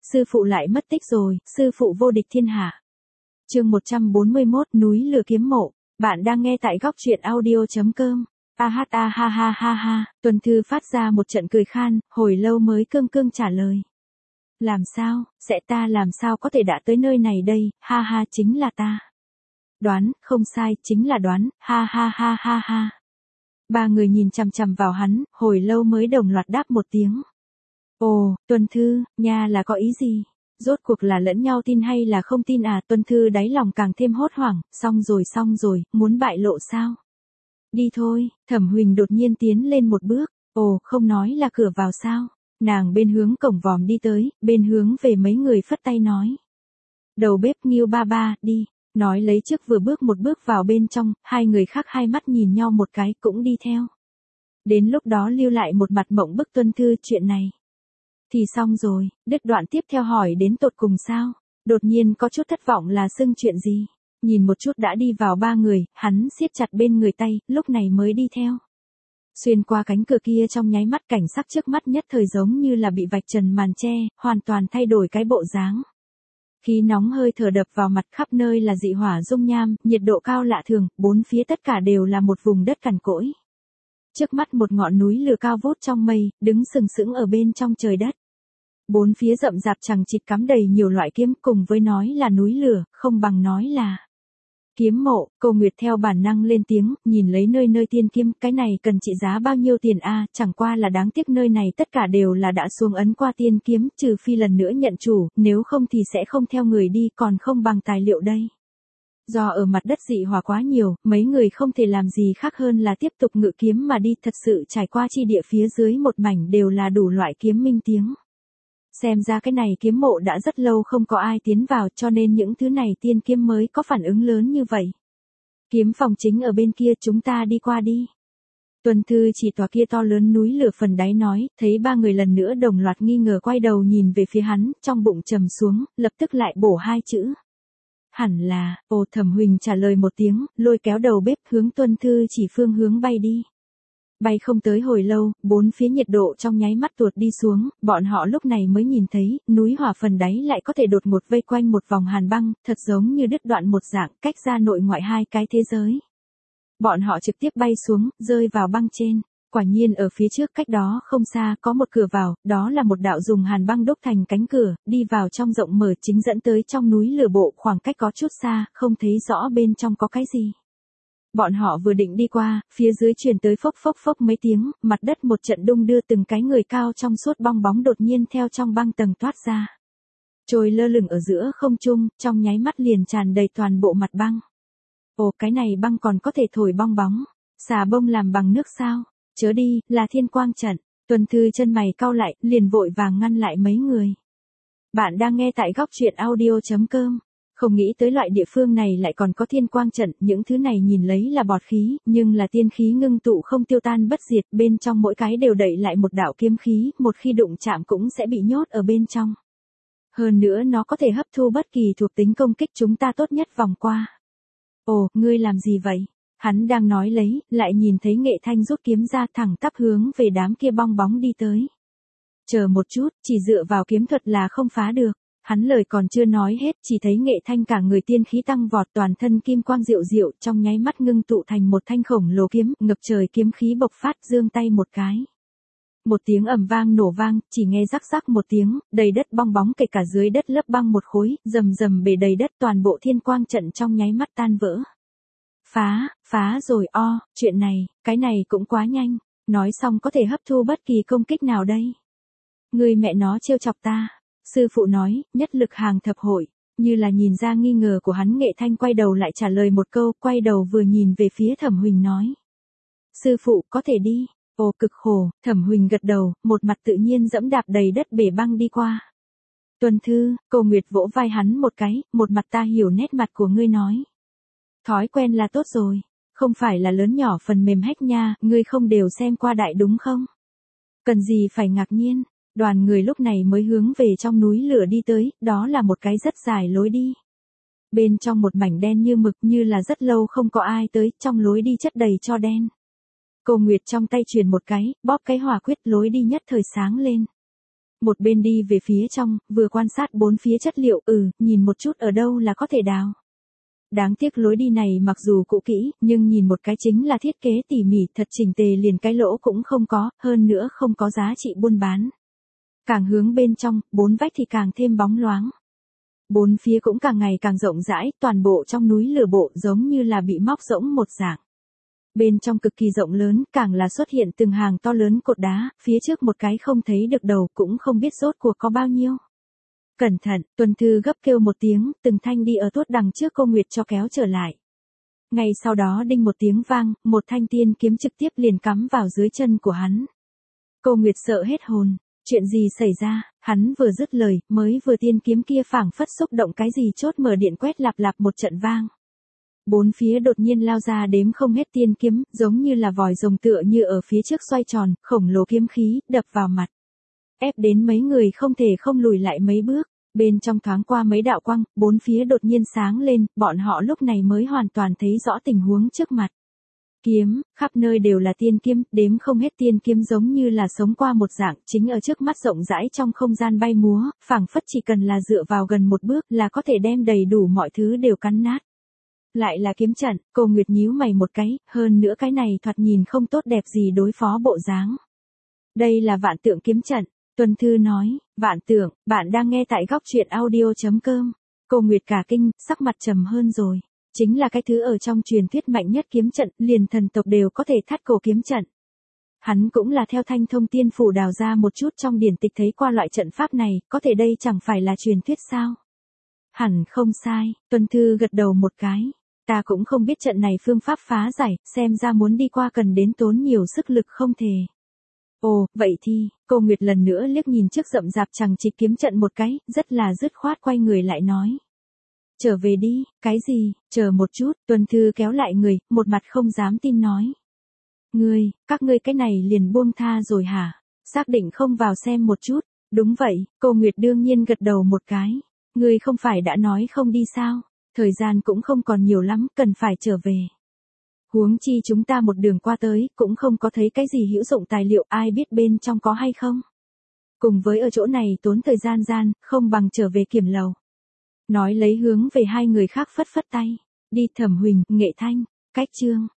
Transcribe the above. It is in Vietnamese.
sư phụ lại mất tích rồi, sư phụ vô địch thiên hạ. Chương 141, núi lửa kiếm mộ. Bạn đang nghe tại góc truyện audio.com. A ha ha ha ha, Tuần Thư phát ra một trận cười khan, hồi lâu mới cương cương trả lời. Làm sao, sẽ ta làm sao có thể đã tới nơi này đây, ha ha chính là ta. Đoán, không sai, chính là đoán, ha ha ha ha ha. Ba người nhìn chằm chằm vào hắn, hồi lâu mới đồng loạt đáp một tiếng. Ồ, Tuần Thư, nha là có ý gì? Rốt cuộc là lẫn nhau tin hay là không tin à? Tuần Thư đáy lòng càng thêm hốt hoảng, xong rồi, muốn bại lộ sao? Đi thôi, Thẩm Huỳnh đột nhiên tiến lên một bước, ồ, không nói là cửa vào sao? Nàng bên hướng cổng vòm đi tới, bên hướng về mấy người phất tay nói. Đầu bếp Nghiêu ba ba, đi. Nói lấy trước vừa bước một bước vào bên trong, hai người khác hai mắt nhìn nhau một cái cũng đi theo. Đến lúc đó lưu lại một mặt mộng bức Tuần Thư chuyện này. Thì xong rồi, đứt đoạn tiếp theo hỏi đến tột cùng sao? Đột nhiên có chút thất vọng là xưng chuyện gì? Nhìn một chút đã đi vào ba người, hắn siết chặt bên người tay, lúc này mới đi theo. Xuyên qua cánh cửa kia trong nháy mắt cảnh sắc trước mắt nhất thời giống như là bị vạch trần màn che, hoàn toàn thay đổi cái bộ dáng. Khí nóng hơi thở đập vào mặt khắp nơi là dị hỏa dung nham, nhiệt độ cao lạ thường, bốn phía tất cả đều là một vùng đất cằn cỗi. Trước mắt một ngọn núi lửa cao vút trong mây, đứng sừng sững ở bên trong trời đất. Bốn phía rậm rạp chằng chịt cắm đầy nhiều loại kiếm, cùng với nói là núi lửa, không bằng nói là kiếm mộ. Cô Nguyệt theo bản năng lên tiếng, nhìn lấy nơi nơi tiên kiếm, cái này cần trị giá bao nhiêu tiền a? Chẳng qua là đáng tiếc nơi này tất cả đều là đã xuống ấn qua tiên kiếm, trừ phi lần nữa nhận chủ, nếu không thì sẽ không theo người đi, còn không bằng tài liệu đây. Do ở mặt đất dị hỏa quá nhiều, mấy người không thể làm gì khác hơn là tiếp tục ngự kiếm mà đi, thật sự trải qua chi địa phía dưới một mảnh đều là đủ loại kiếm minh tiếng. Xem ra cái này kiếm mộ đã rất lâu không có ai tiến vào, cho nên những thứ này tiên kiếm mới có phản ứng lớn như vậy. Kiếm phòng chính ở bên kia, chúng ta đi qua đi. Tuần Thư chỉ tòa kia to lớn núi lửa phần đáy nói, thấy ba người lần nữa đồng loạt nghi ngờ quay đầu nhìn về phía hắn, trong bụng trầm xuống, lập tức lại bổ hai chữ. Hẳn là, ồ. Thẩm Huỳnh trả lời một tiếng, lôi kéo đầu bếp hướng Tuần Thư chỉ phương hướng bay đi. Bay không tới hồi lâu, bốn phía nhiệt độ trong nháy mắt tuột đi xuống, bọn họ lúc này mới nhìn thấy, núi hỏa phần đáy lại có thể đột ngột vây quanh một vòng hàn băng, thật giống như đứt đoạn một dạng, cách ra nội ngoại hai cái thế giới. Bọn họ trực tiếp bay xuống, rơi vào băng trên. Quả nhiên ở phía trước cách đó không xa có một cửa vào, đó là một đạo dùng hàn băng đúc thành cánh cửa, đi vào trong rộng mở chính dẫn tới trong núi lửa bộ, khoảng cách có chút xa, không thấy rõ bên trong có cái gì. Bọn họ vừa định đi qua, phía dưới truyền tới phốc phốc phốc mấy tiếng, mặt đất một trận đung đưa, từng cái người cao trong suốt bong bóng đột nhiên theo trong băng tầng toát ra. Trôi lơ lửng ở giữa không trung, trong nháy mắt liền tràn đầy toàn bộ mặt băng. Ồ, cái này băng còn có thể thổi bong bóng. Xà bông làm bằng nước sao? Chớ đi, là thiên quang trận. Tuần Thư chân mày cau lại, liền vội vàng ngăn lại mấy người. Bạn đang nghe tại góc truyện audio.com. Không nghĩ tới loại địa phương này lại còn có thiên quang trận, những thứ này nhìn lấy là bọt khí, nhưng là tiên khí ngưng tụ không tiêu tan bất diệt, bên trong mỗi cái đều đậy lại một đạo kiếm khí, một khi đụng chạm cũng sẽ bị nhốt ở bên trong. Hơn nữa nó có thể hấp thu bất kỳ thuộc tính công kích, chúng ta tốt nhất vòng qua. Ồ, ngươi làm gì vậy? Hắn đang nói lấy, lại nhìn thấy Nghệ Thanh rút kiếm ra thẳng tắp hướng về đám kia bong bóng đi tới. Chờ một chút, chỉ dựa vào kiếm thuật là không phá được. Hắn lời còn chưa nói hết, chỉ thấy Nghệ Thanh cả người tiên khí tăng vọt, toàn thân kim quang diệu diệu, trong nháy mắt ngưng tụ thành một thanh khổng lồ kiếm, ngập trời kiếm khí bộc phát, giương tay một cái. Một tiếng ầm vang nổ vang, chỉ nghe rắc rắc một tiếng, đầy đất bong bóng kể cả dưới đất lớp băng một khối, rầm rầm bể đầy đất, toàn bộ thiên quang trận trong nháy mắt tan vỡ. Phá rồi chuyện này, cái này cũng quá nhanh, nói xong có thể hấp thu bất kỳ công kích nào đây. Người mẹ nó trêu chọc ta. Sư phụ nói, nhất lực hàng thập hội, như là nhìn ra nghi ngờ của hắn, Nghệ Thanh quay đầu lại trả lời một câu, quay đầu vừa nhìn về phía Thẩm Huỳnh nói. Sư phụ, có thể đi. Ồ, cực khổ. Thẩm Huỳnh gật đầu, một mặt tự nhiên dẫm đạp đầy đất bể băng đi qua. Tuần Thư, Cô Nguyệt vỗ vai hắn một cái, một mặt ta hiểu nét mặt của ngươi nói. Thói quen là tốt rồi, không phải là lớn nhỏ phần mềm hack nha, ngươi không đều xem qua đại đúng không? Cần gì phải ngạc nhiên. Đoàn người lúc này mới hướng về trong núi lửa đi tới, đó là một cái rất dài lối đi. Bên trong một mảnh đen như mực, như là rất lâu không có ai tới, trong lối đi chất đầy tro đen. Cô Nguyệt trong tay truyền một cái, bóp cái hỏa quyết, lối đi nhất thời sáng lên. Một bên đi về phía trong, vừa quan sát bốn phía chất liệu, nhìn một chút ở đâu là có thể đào. Đáng tiếc lối đi này mặc dù cũ kỹ, nhưng nhìn một cái chính là thiết kế tỉ mỉ, thật chỉnh tề, liền cái lỗ cũng không có, hơn nữa không có giá trị buôn bán. Càng hướng bên trong, bốn vách thì càng thêm bóng loáng. Bốn phía cũng càng ngày càng rộng rãi, toàn bộ trong núi lửa bộ giống như là bị móc rỗng một dạng. Bên trong cực kỳ rộng lớn, càng là xuất hiện từng hàng to lớn cột đá, phía trước một cái không thấy được đầu, cũng không biết rốt cuộc có bao nhiêu. Cẩn thận, Tuần Thư gấp kêu một tiếng, từng thanh đi ở tuốt đằng trước cô Nguyệt cho kéo trở lại. Ngay sau đó đinh một tiếng vang, một thanh tiên kiếm trực tiếp liền cắm vào dưới chân của hắn. Cô Nguyệt sợ hết hồn, chuyện gì xảy ra, hắn vừa dứt lời, mới vừa tiên kiếm kia phảng phất xúc động cái gì chốt mở điện quét lạp lạp một trận vang. Bốn phía đột nhiên lao ra đếm không hết tiên kiếm, giống như là vòi rồng tựa như ở phía trước xoay tròn, khổng lồ kiếm khí, đập vào mặt. Ép đến mấy người không thể không lùi lại mấy bước, bên trong thoáng qua mấy đạo quang, bốn phía đột nhiên sáng lên, bọn họ lúc này mới hoàn toàn thấy rõ tình huống trước mặt. Kiếm, khắp nơi đều là tiên kiếm, đếm không hết tiên kiếm giống như là sống qua một dạng, chính ở trước mắt rộng rãi trong không gian bay múa, phảng phất chỉ cần là dựa vào gần một bước là có thể đem đầy đủ mọi thứ đều cắn nát. Lại là kiếm trận, cô Nguyệt nhíu mày một cái, hơn nữa cái này thoạt nhìn không tốt đẹp gì đối phó bộ dáng. Đây là Vạn Tượng kiếm trận, Tuần Thư nói, Vạn Tượng, bạn đang nghe tại góc truyện audio.com. Cô Nguyệt cả kinh, sắc mặt trầm hơn rồi. Chính là cái thứ ở trong truyền thuyết mạnh nhất kiếm trận, liền thần tộc đều có thể thắt cổ kiếm trận. Hắn cũng là theo Thanh Thông Tiên Phủ đào ra một chút trong điển tịch thấy qua loại trận pháp này, có thể đây chẳng phải là truyền thuyết sao? Hẳn không sai, Tuần Thư gật đầu một cái. Ta cũng không biết trận này phương pháp phá giải, xem ra muốn đi qua cần đến tốn nhiều sức lực không thể. Ồ, vậy thì, cô Nguyệt lần nữa liếc nhìn trước rậm rạp chằng chịt kiếm trận một cái, rất là dứt khoát quay người lại nói. Trở về đi, cái gì, chờ một chút, Tuần Thư kéo lại người, một mặt không dám tin nói. Các ngươi cái này liền buông tha rồi hả? Xác định không vào xem một chút, đúng vậy, cô Nguyệt đương nhiên gật đầu một cái. Ngươi không phải đã nói không đi sao? Thời gian cũng không còn nhiều lắm, cần phải trở về. Huống chi chúng ta một đường qua tới, cũng không có thấy cái gì hữu dụng tài liệu, ai biết bên trong có hay không. Cùng với ở chỗ này tốn thời gian, không bằng trở về Kiểm Lầu. Nói lấy hướng về hai người khác phất phất tay. Đi Thẩm Huỳnh, Nghệ Thanh, cách chương.